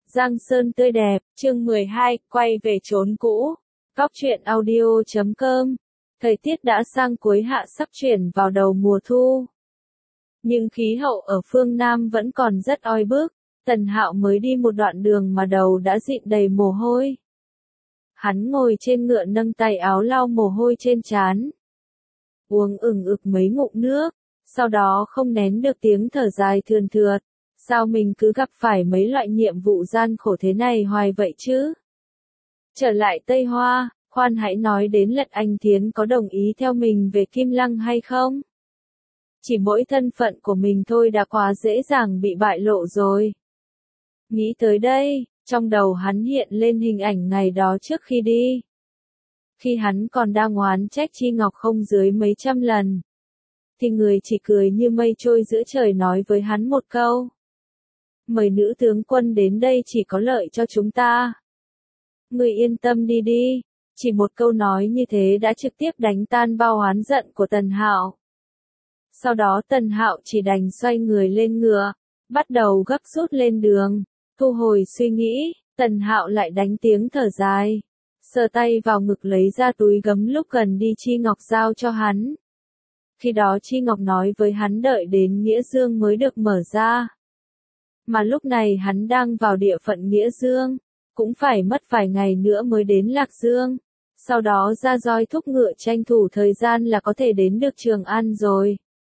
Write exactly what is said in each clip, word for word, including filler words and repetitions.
Giang Sơn tươi đẹp, chương mười hai, quay về chốn cũ. Góc truyện audio chấm com. Thời tiết đã sang cuối hạ sắp chuyển vào đầu mùa thu. Nhưng khí hậu ở phương Nam vẫn còn rất oi bức. Tần Hạo mới đi một đoạn đường mà đầu đã dịn đầy mồ hôi. Hắn ngồi trên ngựa nâng tay áo lau mồ hôi trên trán. Uống ửng ực mấy ngụm nước, sau đó không nén được tiếng thở dài thườn thượt. Sao mình cứ gặp phải mấy loại nhiệm vụ gian khổ thế này hoài vậy chứ? Trở lại Tây Hoa, khoan hãy nói đến Lật Anh Thiến có đồng ý theo mình về Kim Lăng hay không? Chỉ mỗi thân phận của mình thôi đã quá dễ dàng bị bại lộ rồi. Nghĩ tới đây, trong đầu hắn hiện lên hình ảnh ngày đó trước khi đi. Khi hắn còn đang oán trách Chi Ngọc không dưới mấy trăm lần, thì người chỉ cười như mây trôi giữa trời nói với hắn một câu. Mời nữ tướng quân đến đây chỉ có lợi cho chúng ta. Người yên tâm đi đi, chỉ một câu nói như thế đã trực tiếp đánh tan bao oán giận của Tần Hạo. Sau đó Tần Hạo chỉ đành xoay người lên ngựa, bắt đầu gấp rút lên đường. Thu hồi suy nghĩ, Tần Hạo lại đánh tiếng thở dài, sờ tay vào ngực lấy ra túi gấm lúc gần đi Chi Ngọc giao cho hắn. Khi đó Chi Ngọc nói với hắn đợi đến Nghĩa Dương mới được mở ra. Mà lúc này hắn đang vào địa phận Nghĩa Dương, cũng phải mất vài ngày nữa mới đến Lạc Dương. Sau đó ra roi thúc ngựa tranh thủ thời gian là có thể đến được Trường An rồi.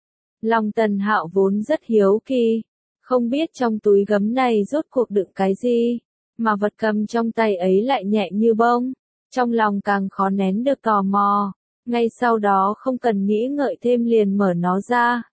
Lòng Tần Hạo vốn rất hiếu kỳ, không biết trong túi gấm này rốt cuộc đựng cái gì, mà vật cầm trong tay ấy lại nhẹ như bông. Trong lòng càng khó nén được tò mò, ngay sau đó không cần nghĩ ngợi thêm liền mở nó ra.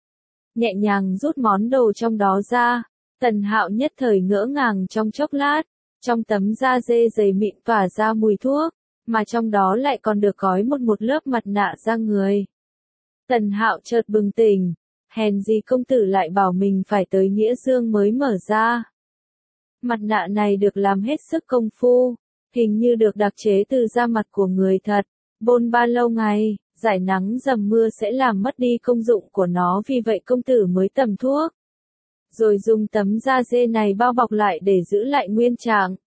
Nhẹ nhàng rút món đồ trong đó ra. Tần Hạo nhất thời ngỡ ngàng trong chốc lát, trong tấm da dê dày mịn tỏa ra mùi thuốc, mà trong đó lại còn được gói một một lớp mặt nạ da người. Tần Hạo chợt bừng tỉnh, hèn gì công tử lại bảo mình phải tới Nghĩa Dương mới mở ra. Mặt nạ này được làm hết sức công phu, hình như được đặc chế từ da mặt của người thật, bôn ba lâu ngày, giải nắng dầm mưa sẽ làm mất đi công dụng của nó, vì vậy công tử mới tầm thuốc. Rồi dùng tấm da dê này bao bọc lại để giữ lại nguyên trạng.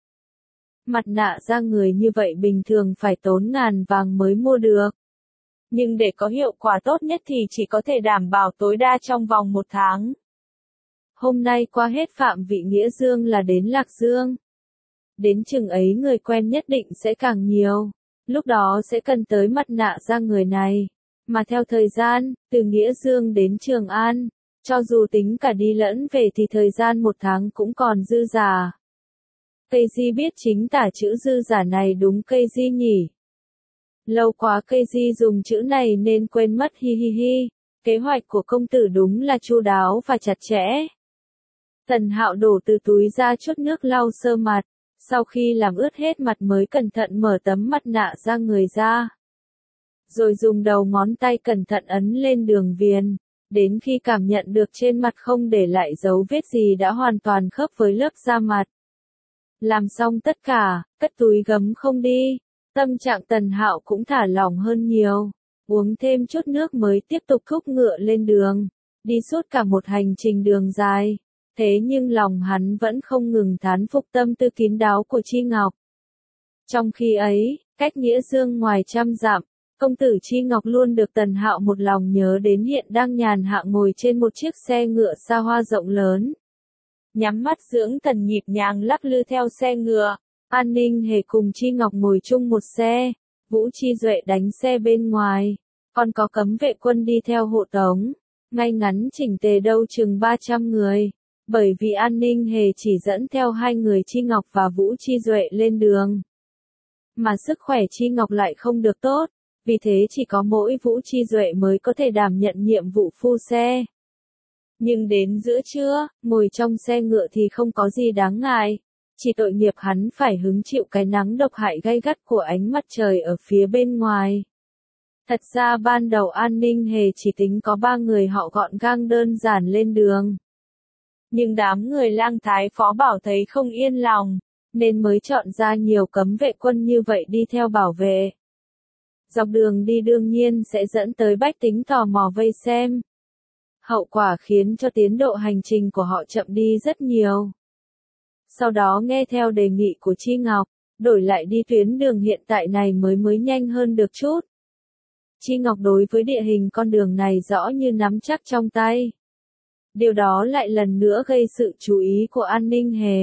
Mặt nạ da người như vậy bình thường phải tốn ngàn vàng mới mua được. Nhưng để có hiệu quả tốt nhất thì chỉ có thể đảm bảo tối đa trong vòng một tháng. Hôm nay qua hết phạm vị Nghĩa Dương là đến Lạc Dương. Đến chừng ấy người quen nhất định sẽ càng nhiều. Lúc đó sẽ cần tới mặt nạ da người này. Mà theo thời gian, từ Nghĩa Dương đến Trường An, cho dù tính cả đi lẫn về thì thời gian một tháng cũng còn dư giả. Cây Di biết chính tả chữ dư giả này đúng Cây Di nhỉ? Lâu quá Cây Di dùng chữ này nên quên mất, hi hi hi. Kế hoạch của công tử đúng là chu đáo và chặt chẽ. Tần Hạo đổ từ túi ra chút nước lau sơ mặt, sau khi làm ướt hết mặt mới cẩn thận mở tấm mặt nạ da người ra. Rồi dùng đầu ngón tay cẩn thận ấn lên đường viền. Đến khi cảm nhận được trên mặt không để lại dấu vết gì đã hoàn toàn khớp với lớp da mặt. Làm xong tất cả, cất túi gấm không đi, tâm trạng Tần Hạo cũng thả lỏng hơn nhiều, uống thêm chút nước mới tiếp tục thúc ngựa lên đường, đi suốt cả một hành trình đường dài, thế nhưng lòng hắn vẫn không ngừng thán phục tâm tư kín đáo của Chi Ngọc. Trong khi ấy, cách Nghĩa Dương ngoài trăm dặm, công tử Chi Ngọc luôn được Tần Hạo một lòng nhớ đến hiện đang nhàn hạ ngồi trên một chiếc xe ngựa xa hoa rộng lớn. Nhắm mắt dưỡng thần nhịp nhàng lắc lư theo xe ngựa, An Ninh Hề cùng Chi Ngọc ngồi chung một xe, Vũ Chi Duệ đánh xe bên ngoài, còn có cấm vệ quân đi theo hộ tống, ngay ngắn chỉnh tề đâu chừng ba trăm người, bởi vì An Ninh Hề chỉ dẫn theo hai người Chi Ngọc và Vũ Chi Duệ lên đường. Mà sức khỏe Chi Ngọc lại không được tốt. Vì thế chỉ có mỗi Vũ Chi Duệ mới có thể đảm nhận nhiệm vụ phu xe. Nhưng đến giữa trưa, ngồi trong xe ngựa thì không có gì đáng ngại. Chỉ tội nghiệp hắn phải hứng chịu cái nắng độc hại gay gắt của ánh mặt trời ở phía bên ngoài. Thật ra ban đầu An Ninh Hề chỉ tính có ba người họ gọn gàng đơn giản lên đường. Nhưng đám người Lang Thái Phó Bảo thấy không yên lòng, nên mới chọn ra nhiều cấm vệ quân như vậy đi theo bảo vệ. Dọc đường đi đương nhiên sẽ dẫn tới bách tính tò mò vây xem. Hậu quả khiến cho tiến độ hành trình của họ chậm đi rất nhiều. sau đó nghe theo đề nghị của Chi Ngọc, đổi lại đi tuyến đường hiện tại này mới mới nhanh hơn được chút. Chi Ngọc đối với địa hình con đường này rõ như nắm chắc trong tay. Điều đó lại lần nữa gây sự chú ý của An Ninh Hề.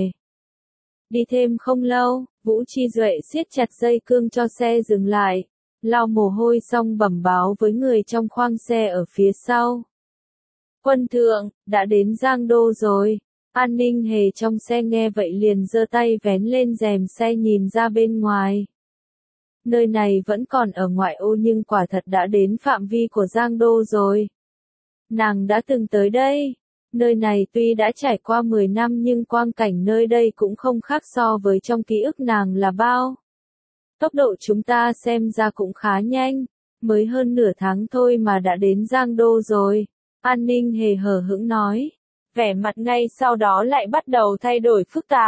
Đi thêm không lâu, Vũ Chi Duệ siết chặt dây cương cho xe dừng lại, lau mồ hôi xong bẩm báo với người trong khoang xe ở phía sau. Quân thượng, đã đến Giang Đô rồi. An Ninh Hề trong xe nghe vậy liền giơ tay vén lên rèm xe nhìn ra bên ngoài. Nơi này vẫn còn ở ngoại ô nhưng quả thật đã đến phạm vi của Giang Đô rồi. Nàng đã từng tới đây. Nơi này tuy đã trải qua mười năm nhưng quang cảnh nơi đây cũng không khác so với trong ký ức nàng là bao. Tốc độ chúng ta xem ra cũng khá nhanh, mới hơn nửa tháng thôi mà đã đến Giang Đô rồi. An Ninh Hề hờ hững nói, vẻ mặt ngay sau đó lại bắt đầu thay đổi phức tạp.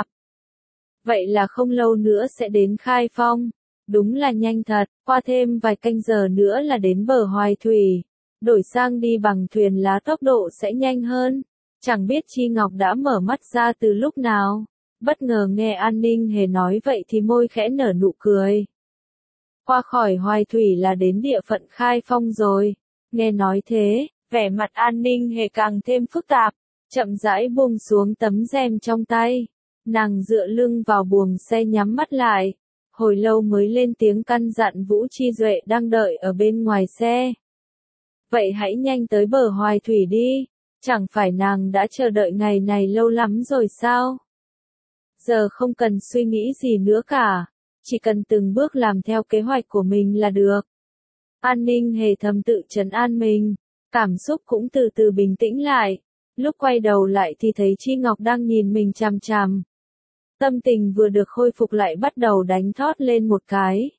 Vậy là không lâu nữa sẽ đến Khai Phong. Đúng là nhanh thật, qua thêm vài canh giờ nữa là đến bờ Hoài Thủy. Đổi sang đi bằng thuyền lá tốc độ sẽ nhanh hơn. Chẳng biết Chi Ngọc đã mở mắt ra từ lúc nào. Bất ngờ nghe An Ninh Hề nói vậy thì môi khẽ nở nụ cười. Qua khỏi Hoài Thủy là đến địa phận Khai Phong rồi. Nghe nói thế, vẻ mặt An Ninh Hề càng thêm phức tạp, chậm rãi buông xuống tấm rèm trong tay. Nàng dựa lưng vào buồng xe nhắm mắt lại. Hồi lâu mới lên tiếng căn dặn Vũ Chi Duệ đang đợi ở bên ngoài xe. Vậy hãy nhanh tới bờ Hoài Thủy đi. Chẳng phải nàng đã chờ đợi ngày này lâu lắm rồi sao? Giờ không cần suy nghĩ gì nữa cả. Chỉ cần từng bước làm theo kế hoạch của mình là được. An Ninh Hề thầm tự trấn an mình. Cảm xúc cũng từ từ bình tĩnh lại. Lúc quay đầu lại thì thấy Chi Ngọc đang nhìn mình chằm chằm. Tâm tình vừa được khôi phục lại bắt đầu đánh thót lên một cái.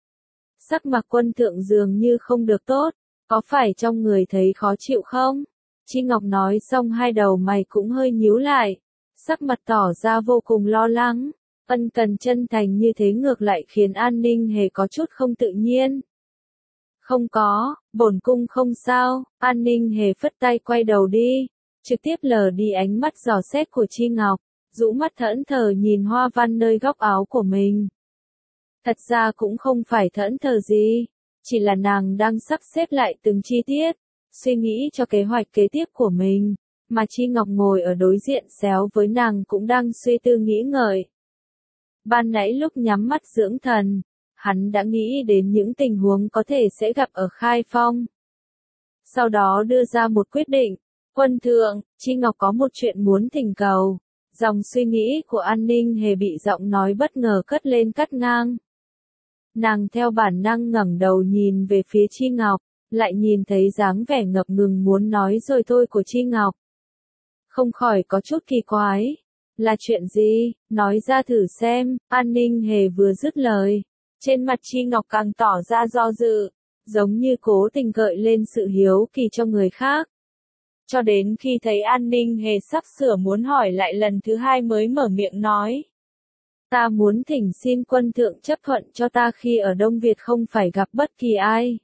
Sắc mặt quân thượng dường như không được tốt. Có phải trong người thấy khó chịu không? Chi Ngọc nói xong hai đầu mày cũng hơi nhíu lại. Sắc mặt tỏ ra vô cùng lo lắng. Ân cần chân thành như thế ngược lại khiến An Ninh Hề có chút không tự nhiên. Không có, bổn cung không sao. An Ninh Hề phất tay quay đầu đi. Trực tiếp lờ đi ánh mắt dò xét của Chi Ngọc. Rũ mắt thẫn thờ nhìn hoa văn nơi góc áo của mình. Thật ra cũng không phải thẫn thờ gì. Chỉ là nàng đang sắp xếp lại từng chi tiết. Suy nghĩ cho kế hoạch kế tiếp của mình. Mà Chi Ngọc ngồi ở đối diện xéo với nàng cũng đang suy tư nghĩ ngợi. Ban nãy lúc nhắm mắt dưỡng thần, hắn đã nghĩ đến những tình huống có thể sẽ gặp ở Khai Phong. Sau đó đưa ra một quyết định. Quân thượng, Chi Ngọc có một chuyện muốn thỉnh cầu. Dòng suy nghĩ của An Ninh Hề bị giọng nói bất ngờ cất lên cắt ngang. Nàng theo bản năng ngẩng đầu nhìn về phía Chi Ngọc, lại nhìn thấy dáng vẻ ngập ngừng muốn nói rồi thôi của Chi Ngọc. Không khỏi có chút kỳ quái. Là chuyện gì? Nói ra thử xem. An Ninh Hề vừa dứt lời. Trên mặt Chi Ngọc càng tỏ ra do dự, giống như cố tình gợi lên sự hiếu kỳ cho người khác. Cho đến khi thấy An Ninh Hề sắp sửa muốn hỏi lại lần thứ hai mới mở miệng nói. Ta muốn thỉnh xin quân thượng chấp thuận cho ta khi ở Đông Việt không phải gặp bất kỳ ai.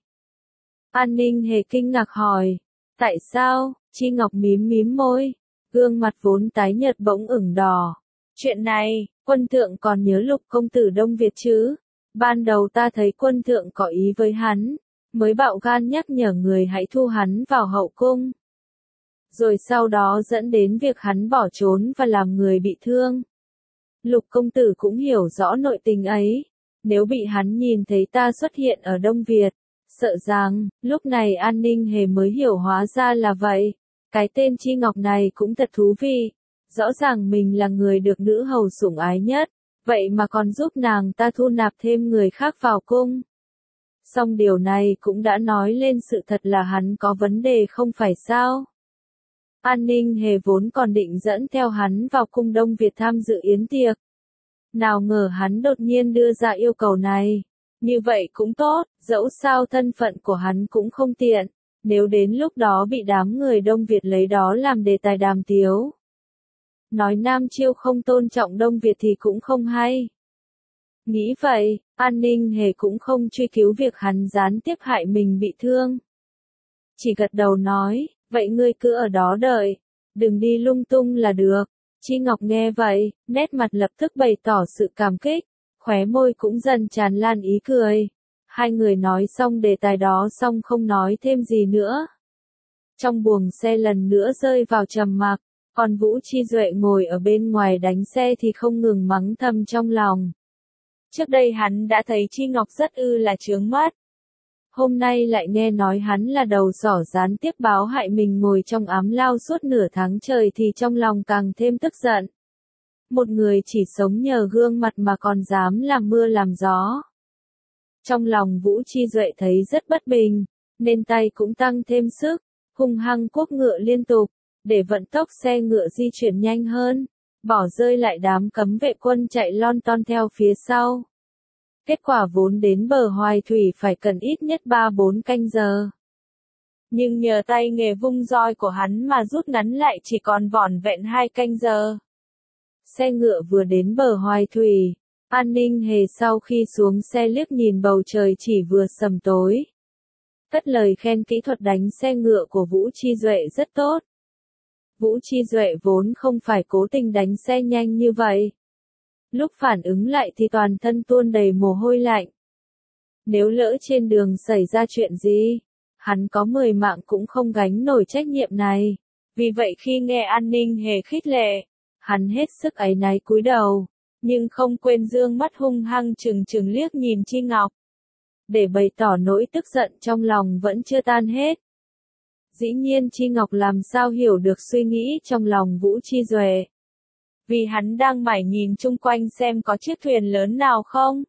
An Ninh Hề kinh ngạc hỏi. Tại sao? Chi Ngọc mím mím môi. Gương mặt vốn tái nhợt bỗng ửng đỏ. Chuyện này, quân thượng còn nhớ Lục công tử Đông Việt chứ? Ban đầu ta thấy quân thượng có ý với hắn, mới bạo gan nhắc nhở người hãy thu hắn vào hậu cung. Rồi sau đó dẫn đến việc hắn bỏ trốn và làm người bị thương. Lục công tử cũng hiểu rõ nội tình ấy. Nếu bị hắn nhìn thấy ta xuất hiện ở Đông Việt, sợ rằng, lúc này An Ninh Hề mới hiểu hóa ra là vậy. Cái tên Chi Ngọc này cũng thật thú vị. Rõ ràng mình là người được nữ hầu sủng ái nhất, vậy mà còn giúp nàng ta thu nạp thêm người khác vào cung. Song điều này cũng đã nói lên sự thật là hắn có vấn đề không phải sao? An Ninh Hề vốn còn định dẫn theo hắn vào cung Đông Việt tham dự yến tiệc. Nào ngờ hắn đột nhiên đưa ra yêu cầu này. Như vậy cũng tốt, dẫu sao thân phận của hắn cũng không tiện. Nếu đến lúc đó bị đám người Đông Việt lấy đó làm đề tài đàm tiếu. Nói Nam Chiêu không tôn trọng Đông Việt thì cũng không hay. Nghĩ vậy, An Ninh Hề cũng không truy cứu việc hắn gián tiếp hại mình bị thương. Chỉ gật đầu nói, vậy ngươi cứ ở đó đợi, đừng đi lung tung là được. Chi Ngọc nghe vậy, nét mặt lập tức bày tỏ sự cảm kích, khóe môi cũng dần tràn lan ý cười. Hai người nói xong đề tài đó xong không nói thêm gì nữa. Trong buồng xe lần nữa rơi vào trầm mặc, còn Vũ Chi Duệ ngồi ở bên ngoài đánh xe thì không ngừng mắng thầm trong lòng. Trước đây hắn đã thấy Chi Ngọc rất ư là chướng mắt. Hôm nay lại nghe nói hắn là đầu sỏ gián tiếp báo hại mình ngồi trong ám lao suốt nửa tháng trời thì trong lòng càng thêm tức giận. Một người chỉ sống nhờ gương mặt mà còn dám làm mưa làm gió. Trong lòng Vũ Chi Duệ thấy rất bất bình, nên tay cũng tăng thêm sức, hung hăng cuốc ngựa liên tục, để vận tốc xe ngựa di chuyển nhanh hơn, bỏ rơi lại đám cấm vệ quân chạy lon ton theo phía sau. Kết quả vốn đến bờ Hoài Thủy phải cần ít nhất ba bốn canh giờ. Nhưng nhờ tay nghề vung roi của hắn mà rút ngắn lại chỉ còn vỏn vẹn hai canh giờ. Xe ngựa vừa đến bờ Hoài Thủy, An Ninh Hề sau khi xuống xe liếc nhìn bầu trời chỉ vừa sầm tối. Cất lời khen kỹ thuật đánh xe ngựa của Vũ Chi Duệ rất tốt. Vũ Chi Duệ vốn không phải cố tình đánh xe nhanh như vậy. Lúc phản ứng lại thì toàn thân tuôn đầy mồ hôi lạnh. Nếu lỡ trên đường xảy ra chuyện gì, hắn có mười mạng cũng không gánh nổi trách nhiệm này. Vì vậy khi nghe An Ninh Hề khích lệ, hắn hết sức áy náy cúi đầu, nhưng không quên dương mắt hung hăng trừng trừng liếc nhìn Chi Ngọc. Để bày tỏ nỗi tức giận trong lòng vẫn chưa tan hết. Dĩ nhiên Chi Ngọc làm sao hiểu được suy nghĩ trong lòng Vũ Chi Duệ. Vì hắn đang mải nhìn chung quanh xem có chiếc thuyền lớn nào không.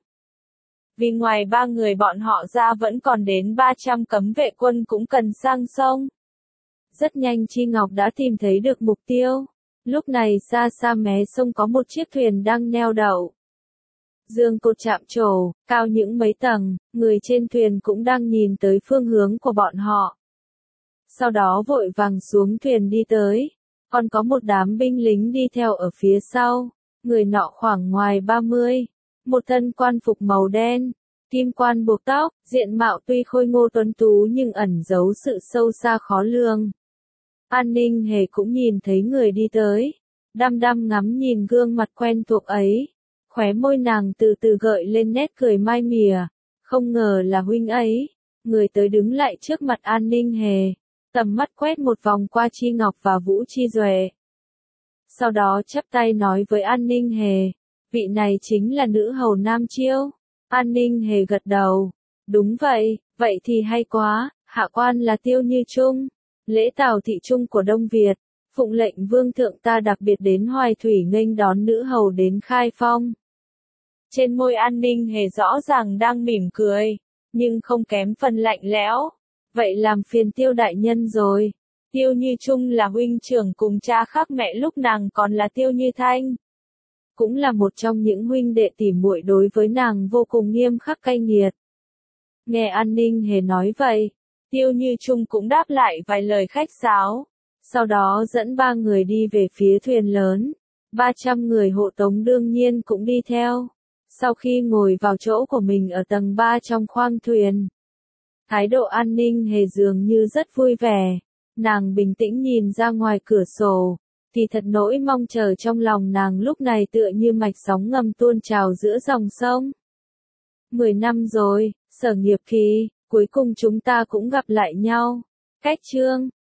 Vì ngoài ba người bọn họ ra vẫn còn đến ba trăm cấm vệ quân cũng cần sang sông. Rất nhanh Chi Ngọc đã tìm thấy được mục tiêu. Lúc này xa xa mé sông có một chiếc thuyền đang neo đậu. Dương cột chạm trổ, cao những mấy tầng, người trên thuyền cũng đang nhìn tới phương hướng của bọn họ. Sau đó vội vàng xuống thuyền đi tới. Còn có một đám binh lính đi theo ở phía sau, người nọ khoảng ngoài ba mươi, một thân quan phục màu đen, kim quan buộc tóc, diện mạo tuy khôi ngô tuấn tú nhưng ẩn giấu sự sâu xa khó lường. An Ninh Hề cũng nhìn thấy người đi tới, đăm đăm ngắm nhìn gương mặt quen thuộc ấy, khóe môi nàng từ từ gợi lên nét cười mai mỉa, không ngờ là huynh ấy. Người tới đứng lại trước mặt An Ninh Hề. Tầm mắt quét một vòng qua Chi Ngọc và Vũ Chi Duệ. Sau đó chắp tay nói với An Ninh Hề, vị này chính là nữ hầu Nam Chiêu. An Ninh Hề gật đầu, đúng vậy, vậy thì hay quá, hạ quan là Tiêu Như Trung, lễ Tào thị trung của Đông Việt, phụng lệnh vương thượng ta đặc biệt đến Hoài Thủy nghênh đón nữ hầu đến khai phong. Trên môi An Ninh Hề rõ ràng đang mỉm cười, nhưng không kém phần lạnh lẽo. Vậy làm phiền Tiêu đại nhân rồi. Tiêu Như Trung là huynh trưởng cùng cha khác mẹ lúc nàng còn là Tiêu Như Thanh. Cũng là một trong những huynh đệ tỉ muội đối với nàng vô cùng nghiêm khắc cay nghiệt. Nghe An Ninh Hề nói vậy, Tiêu Như Trung cũng đáp lại vài lời khách sáo. Sau đó dẫn ba người đi về phía thuyền lớn. ba trăm người hộ tống đương nhiên cũng đi theo. Sau khi ngồi vào chỗ của mình ở tầng ba trong khoang thuyền, thái độ An Ninh Hề dường như rất vui vẻ. Nàng bình tĩnh nhìn ra ngoài cửa sổ, thì thật nỗi mong chờ trong lòng nàng lúc này tựa như mạch sóng ngầm tuôn trào giữa dòng sông. Mười năm rồi, Sở Nghiệp Kỳ, cuối cùng chúng ta cũng gặp lại nhau. Cách chương